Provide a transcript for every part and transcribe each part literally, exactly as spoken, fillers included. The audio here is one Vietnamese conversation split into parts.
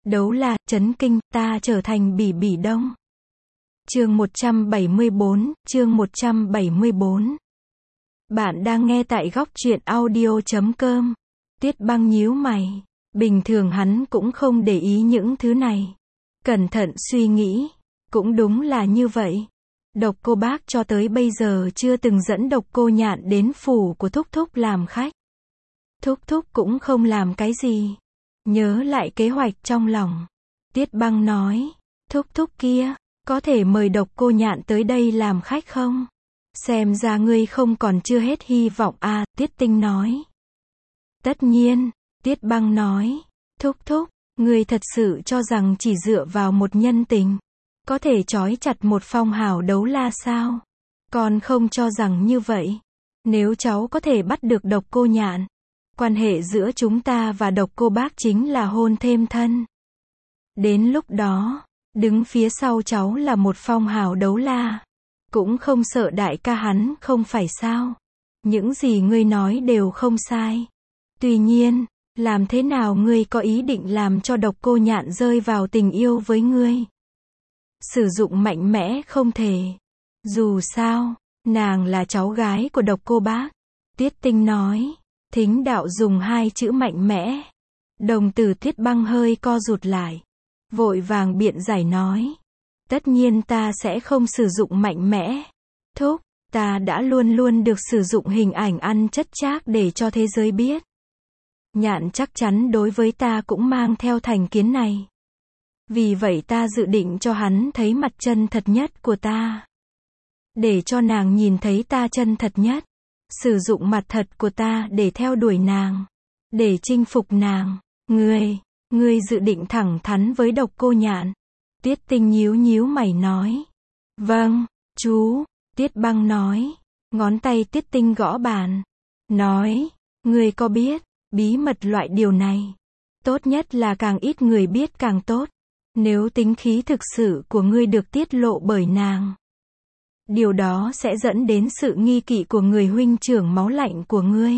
Đấu la, chấn kinh, ta trở thành Bỉ Bỉ Đông. Chương một trăm bảy mươi bốn, chương một trăm bảy mươi bốn. Bạn đang nghe tại góc truyện audio chấm com. Tiết Băng nhíu mày. Bình thường hắn cũng không để ý những thứ này. Cẩn thận suy nghĩ. Cũng đúng là như vậy. Độc Cô Bác cho tới bây giờ chưa từng dẫn Độc Cô Nhạn đến phủ của Thúc Thúc làm khách. Thúc Thúc cũng không làm cái gì. Nhớ lại kế hoạch trong lòng. Tiết Băng nói. Thúc Thúc kia, có thể mời Độc Cô Nhạn tới đây làm khách không? Xem ra ngươi không còn chưa hết hy vọng à, Tiết Tinh nói. Tất nhiên, Tiết Băng nói. Thúc Thúc, ngươi thật sự cho rằng chỉ dựa vào một nhân tình, có thể trói chặt một phong hào đấu la sao? Con không cho rằng như vậy. Nếu cháu có thể bắt được Độc Cô Nhạn, quan hệ giữa chúng ta và Độc Cô Bác chính là hôn thêm thân. Đến lúc đó, đứng phía sau cháu là một phong hào đấu la, cũng không sợ đại ca hắn không phải sao? Những gì ngươi nói đều không sai. Tuy nhiên, làm thế nào ngươi có ý định làm cho Độc Cô Nhạn rơi vào tình yêu với ngươi? Sử dụng mạnh mẽ không thể. Dù sao, nàng là cháu gái của Độc Cô Bác. Tiết Tinh nói. Thính đạo dùng hai chữ mạnh mẽ. Đồng tử Tiết Băng hơi co rụt lại. Vội vàng biện giải nói. Tất nhiên ta sẽ không sử dụng mạnh mẽ. Thúc, ta đã luôn luôn được sử dụng hình ảnh ăn chất chác để cho thế giới biết. Nhạn chắc chắn đối với ta cũng mang theo thành kiến này. Vì vậy ta dự định cho hắn thấy mặt chân thật nhất của ta. Để cho nàng nhìn thấy ta chân thật nhất. Sử dụng mặt thật của ta để theo đuổi nàng. Để chinh phục nàng. Ngươi, ngươi dự định thẳng thắn với Độc Cô Nhạn. Tiết Tinh nhíu nhíu mày nói. Vâng, chú. Tiết Băng nói. Ngón tay Tiết Tinh gõ bàn. Nói. Ngươi có biết, bí mật loại điều này. Tốt nhất là càng ít người biết càng tốt. Nếu tính khí thực sự của ngươi được tiết lộ bởi nàng, điều đó sẽ dẫn đến sự nghi kỵ của người huynh trưởng máu lạnh của ngươi.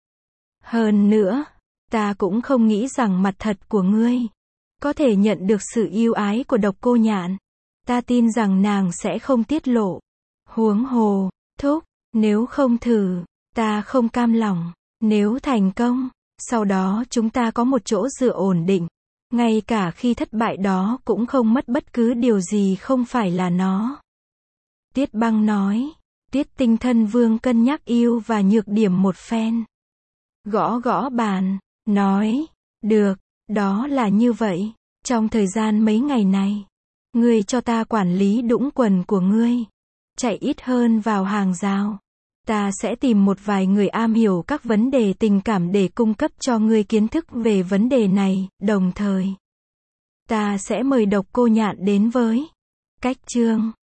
Hơn nữa, ta cũng không nghĩ rằng mặt thật của ngươi có thể nhận được sự yêu ái của Độc Cô Nhạn. Ta tin rằng nàng sẽ không tiết lộ. Huống hồ, Thúc, nếu không thử, ta không cam lòng. Nếu thành công, sau đó chúng ta có một chỗ dựa ổn định. Ngay cả khi thất bại đó cũng không mất bất cứ điều gì không phải là nó. Tiết Băng nói. Tiết Tinh thân vương cân nhắc ưu và nhược điểm một phen. Gõ gõ bàn, nói. Được, đó là như vậy. Trong thời gian mấy ngày này, ngươi cho ta quản lý đũng quần của ngươi. Chạy ít hơn vào hàng rào. Ta sẽ tìm một vài người am hiểu các vấn đề tình cảm để cung cấp cho ngươi kiến thức về vấn đề này, đồng thời ta sẽ mời Độc Cô Nhạn đến với. Cách chương